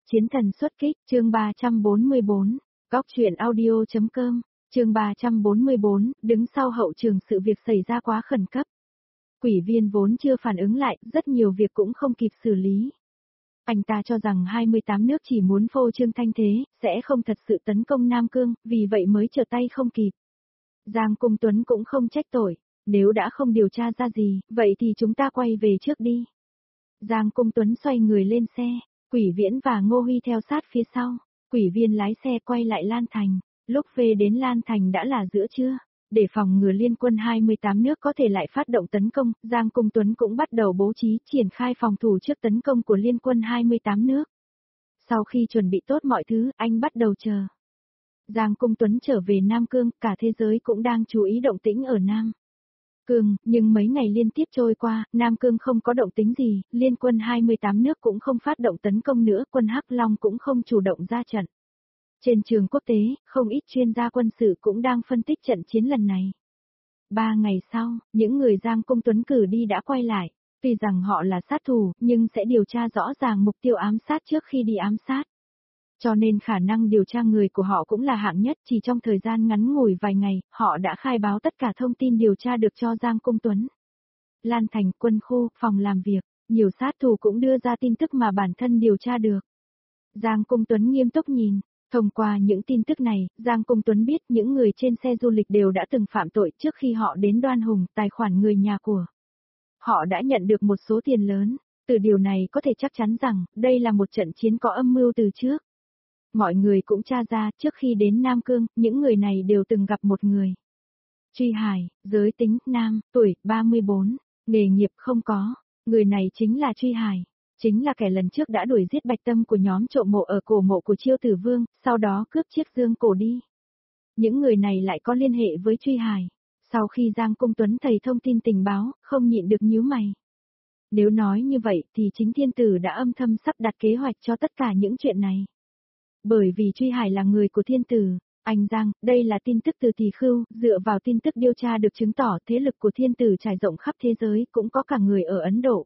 Chiến thần xuất kích, chương 344, góc truyện audio.com, chương 344, đứng sau hậu trường sự việc xảy ra quá khẩn cấp. Quỷ viên vốn chưa phản ứng lại, rất nhiều việc cũng không kịp xử lý. Anh ta cho rằng 28 nước chỉ muốn phô trương thanh thế, sẽ không thật sự tấn công Nam Cương, vì vậy mới trở tay không kịp. Giang Cung Tuấn cũng không trách tội, nếu đã không điều tra ra gì, vậy thì chúng ta quay về trước đi. Giang Cung Tuấn xoay người lên xe, Quỷ Viễn và Ngô Huy theo sát phía sau, Quỷ Viên lái xe quay lại Lan Thành, lúc về đến Lan Thành đã là giữa trưa. Để phòng ngừa liên quân 28 nước có thể lại phát động tấn công, Giang Cung Tuấn cũng bắt đầu bố trí triển khai phòng thủ trước tấn công của liên quân 28 nước. Sau khi chuẩn bị tốt mọi thứ, anh bắt đầu chờ. Giang Cung Tuấn trở về Nam Cương, cả thế giới cũng đang chú ý động tĩnh ở Nam Cương, nhưng mấy ngày liên tiếp trôi qua, Nam Cương không có động tĩnh gì, liên quân 28 nước cũng không phát động tấn công nữa, quân Hắc Long cũng không chủ động ra trận. Trên trường quốc tế, không ít chuyên gia quân sự cũng đang phân tích trận chiến lần này. 3 ngày sau, những người Giang Cung Tuấn cử đi đã quay lại, tuy rằng họ là sát thủ, nhưng sẽ điều tra rõ ràng mục tiêu ám sát trước khi đi ám sát. Cho nên khả năng điều tra người của họ cũng là hạng nhất, chỉ trong thời gian ngắn ngủi vài ngày, họ đã khai báo tất cả thông tin điều tra được cho Giang Cung Tuấn. Lan Thành, quân khu, phòng làm việc, nhiều sát thủ cũng đưa ra tin tức mà bản thân điều tra được. Giang Cung Tuấn nghiêm túc nhìn. Thông qua những tin tức này, Giang Cung Tuấn biết những người trên xe du lịch đều đã từng phạm tội trước khi họ đến Đoan Hùng, tài khoản người nhà của. Họ đã nhận được một số tiền lớn, từ điều này có thể chắc chắn rằng, đây là một trận chiến có âm mưu từ trước. Mọi người cũng tra ra, trước khi đến Nam Cương, những người này đều từng gặp một người. Truy Hải, giới tính, nam, tuổi, 34, nghề nghiệp không có, người này chính là Truy Hải. Chính là kẻ lần trước đã đuổi giết Bạch Tâm của nhóm trộm mộ ở cổ mộ của Chiêu Tử Vương, sau đó cướp chiếc dương cổ đi. Những người này lại có liên hệ với Truy Hải. Sau khi Giang Cung Tuấn thấy thông tin tình báo, không nhịn được nhíu mày. Nếu nói như vậy thì chính thiên tử đã âm thầm sắp đặt kế hoạch cho tất cả những chuyện này. Bởi vì Truy Hải là người của thiên tử, anh Giang, đây là tin tức từ Tỳ Khưu, dựa vào tin tức điều tra được chứng tỏ thế lực của thiên tử trải rộng khắp thế giới, cũng có cả người ở Ấn Độ.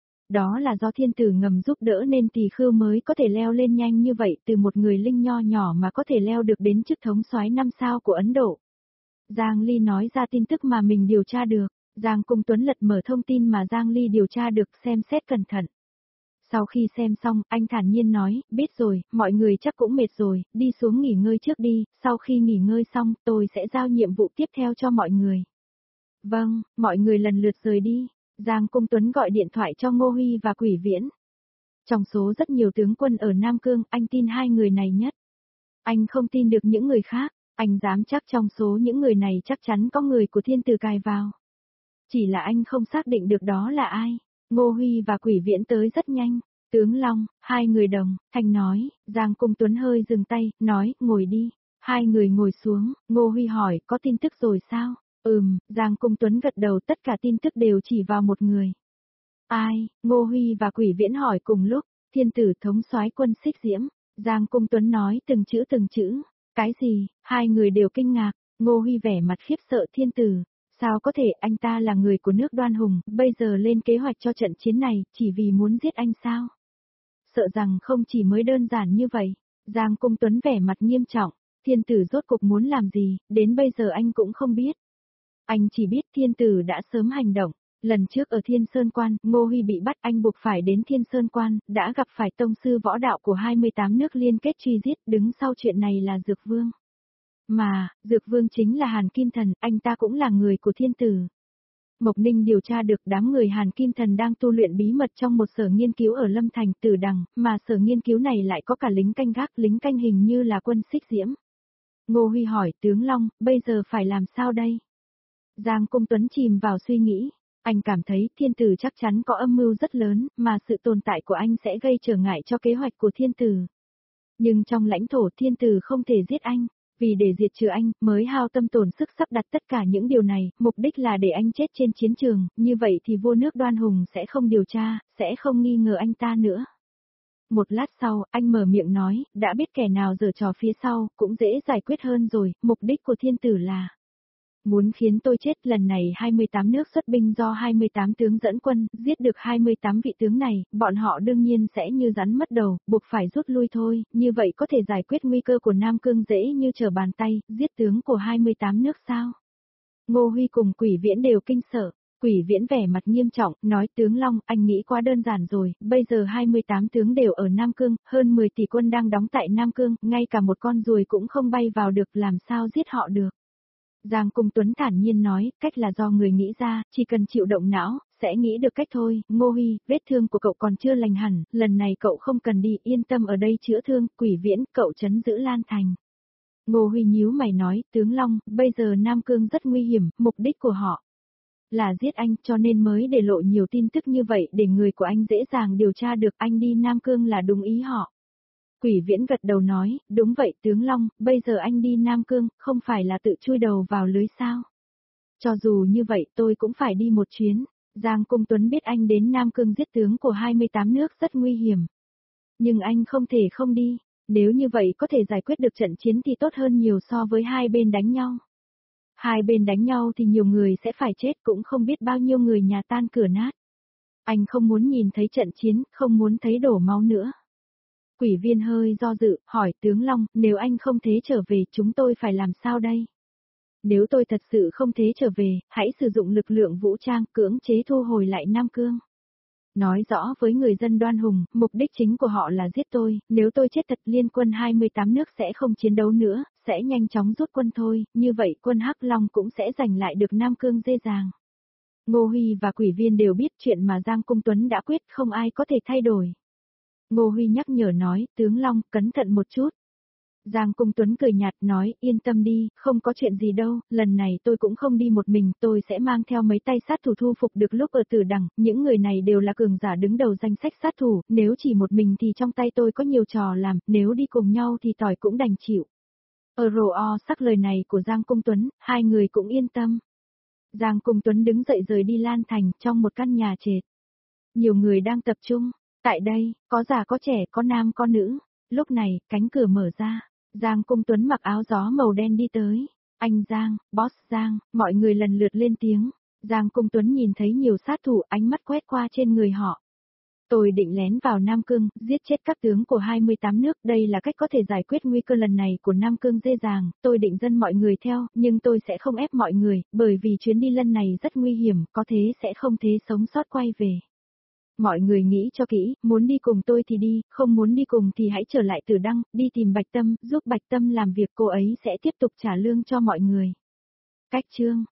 Đó là do thiên tử ngầm giúp đỡ nên Tỳ Khưu mới có thể leo lên nhanh như vậy, từ một người linh nho nhỏ mà có thể leo được đến chức thống soái 5 sao của Ấn Độ. Giang Ly nói ra tin tức mà mình điều tra được, Giang Cung Tuấn lật mở thông tin mà Giang Ly điều tra được, xem xét cẩn thận. Sau khi xem xong, anh thản nhiên nói, biết rồi, mọi người chắc cũng mệt rồi, đi xuống nghỉ ngơi trước đi, sau khi nghỉ ngơi xong, tôi sẽ giao nhiệm vụ tiếp theo cho mọi người. Vâng, mọi người lần lượt rời đi. Giang Cung Tuấn gọi điện thoại cho Ngô Huy và Quỷ Viễn. Trong số rất nhiều tướng quân ở Nam Cương, anh tin hai người này nhất. Anh không tin được những người khác, anh dám chắc trong số những người này chắc chắn có người của thiên tử cài vào. Chỉ là anh không xác định được đó là ai. Ngô Huy và Quỷ Viễn tới rất nhanh. Tướng Long, hai người đồng, thanh nói, Giang Cung Tuấn hơi dừng tay, nói, ngồi đi. Hai người ngồi xuống, Ngô Huy hỏi, có tin tức rồi sao? Giang Cung Tuấn gật đầu, tất cả tin tức đều chỉ vào một người. Ai? Ngô Huy và Quỷ Viễn hỏi cùng lúc, thiên tử thống soái quân Xích Diễm. Giang Cung Tuấn nói từng chữ từng chữ. Cái gì? Hai người đều kinh ngạc, Ngô Huy vẻ mặt khiếp sợ, thiên tử. Sao có thể, anh ta là người của nước Đoan Hùng, bây giờ lên kế hoạch cho trận chiến này, chỉ vì muốn giết anh sao? Sợ rằng không chỉ mới đơn giản như vậy. Giang Cung Tuấn vẻ mặt nghiêm trọng, thiên tử rốt cuộc muốn làm gì, đến bây giờ anh cũng không biết. Anh chỉ biết thiên tử đã sớm hành động. Lần trước ở Thiên Sơn Quan, Ngô Huy bị bắt, anh buộc phải đến Thiên Sơn Quan, đã gặp phải tông sư võ đạo của 28 nước liên kết truy giết, đứng sau chuyện này là Dược Vương. Mà, Dược Vương chính là Hàn Kim Thần, anh ta cũng là người của thiên tử. Mộc Ninh điều tra được đám người Hàn Kim Thần đang tu luyện bí mật trong một sở nghiên cứu ở Lâm Thành, Tử Đằng, mà sở nghiên cứu này lại có cả lính canh gác, lính canh hình như là quân Xích Diễm. Ngô Huy hỏi, tướng Long, bây giờ phải làm sao đây? Giang Cung Tuấn chìm vào suy nghĩ, anh cảm thấy thiên tử chắc chắn có âm mưu rất lớn, mà sự tồn tại của anh sẽ gây trở ngại cho kế hoạch của thiên tử. Nhưng trong lãnh thổ thiên tử không thể giết anh, vì để diệt trừ anh, mới hao tâm tổn sức sắp đặt tất cả những điều này, mục đích là để anh chết trên chiến trường, như vậy thì vua nước Đoan Hùng sẽ không điều tra, sẽ không nghi ngờ anh ta nữa. Một lát sau, anh mở miệng nói, đã biết kẻ nào giở trò phía sau, cũng dễ giải quyết hơn rồi, mục đích của thiên tử là Muốn khiến tôi chết, lần này 28 nước xuất binh do 28 tướng dẫn quân, giết được 28 vị tướng này, bọn họ đương nhiên sẽ như rắn mất đầu, buộc phải rút lui thôi, như vậy có thể giải quyết nguy cơ của Nam Cương dễ như trở bàn tay, giết tướng của 28 nước sao? Ngô Huy cùng Quỷ Viễn đều kinh sợ. Quỷ Viễn vẻ mặt nghiêm trọng, nói tướng Long, anh nghĩ quá đơn giản rồi, bây giờ 28 tướng đều ở Nam Cương, hơn 10 tỷ quân đang đóng tại Nam Cương, ngay cả một con ruồi cũng không bay vào được, làm sao giết họ được. Giang Cung Tuấn thản nhiên nói, cách là do người nghĩ ra, chỉ cần chịu động não, sẽ nghĩ được cách thôi. Ngô Huy, vết thương của cậu còn chưa lành hẳn, lần này cậu không cần đi, yên tâm ở đây chữa thương. Quỷ Viễn, cậu trấn giữ Lan Thành. Ngô Huy nhíu mày nói, tướng Long, bây giờ Nam Cương rất nguy hiểm, mục đích của họ là giết anh, cho nên mới để lộ nhiều tin tức như vậy để người của anh dễ dàng điều tra được anh đi Nam Cương là đúng ý họ. Quỷ Viễn gật đầu nói, đúng vậy tướng Long, bây giờ anh đi Nam Cương, không phải là tự chui đầu vào lưới sao? Cho dù như vậy tôi cũng phải đi một chuyến. Giang Cung Tuấn biết anh đến Nam Cương giết tướng của 28 nước rất nguy hiểm. Nhưng anh không thể không đi, nếu như vậy có thể giải quyết được trận chiến thì tốt hơn nhiều so với hai bên đánh nhau. Hai bên đánh nhau thì nhiều người sẽ phải chết, cũng không biết bao nhiêu người nhà tan cửa nát. Anh không muốn nhìn thấy trận chiến, không muốn thấy đổ máu nữa. Quỷ Viên hơi do dự, hỏi tướng Long, nếu anh không thế trở về chúng tôi phải làm sao đây? Nếu tôi thật sự không thế trở về, hãy sử dụng lực lượng vũ trang cưỡng chế thu hồi lại Nam Cương. Nói rõ với người dân Đoan Hùng, mục đích chính của họ là giết tôi, nếu tôi chết thật liên quân 28 nước sẽ không chiến đấu nữa, sẽ nhanh chóng rút quân thôi, như vậy quân Hắc Long cũng sẽ giành lại được Nam Cương dễ dàng. Ngô Huy và Quỷ Viên đều biết chuyện mà Giang Cung Tuấn đã quyết, không ai có thể thay đổi. Ngô Huy nhắc nhở nói, tướng Long, cẩn thận một chút. Giang Cung Tuấn cười nhạt nói, yên tâm đi, không có chuyện gì đâu, lần này tôi cũng không đi một mình, tôi sẽ mang theo mấy tay sát thủ thu phục được lúc ở Tử Đằng, những người này đều là cường giả đứng đầu danh sách sát thủ, nếu chỉ một mình thì trong tay tôi có nhiều trò làm, nếu đi cùng nhau thì tỏi cũng đành chịu. Ở rồ o sắc lời này của Giang Cung Tuấn, hai người cũng yên tâm. Giang Cung Tuấn đứng dậy rời đi Lan Thành trong một căn nhà trệt. Nhiều người đang tập trung, tại đây, có già có trẻ, có nam có nữ. Lúc này, cánh cửa mở ra. Giang Cung Tuấn mặc áo gió màu đen đi tới. Anh Giang, boss Giang, mọi người lần lượt lên tiếng. Giang Cung Tuấn nhìn thấy nhiều sát thủ, ánh mắt quét qua trên người họ. Tôi định lén vào Nam Cương, giết chết các tướng của 28 nước, đây là cách có thể giải quyết nguy cơ lần này của Nam Cương dễ dàng, tôi định dẫn mọi người theo, nhưng tôi sẽ không ép mọi người, bởi vì chuyến đi lần này rất nguy hiểm, có thế sẽ không thế sống sót quay về. Mọi người nghĩ cho kỹ, muốn đi cùng tôi thì đi, không muốn đi cùng thì hãy trở lại Tử Đăng, đi tìm Bạch Tâm, giúp Bạch Tâm làm việc, cô ấy sẽ tiếp tục trả lương cho mọi người. Cách chương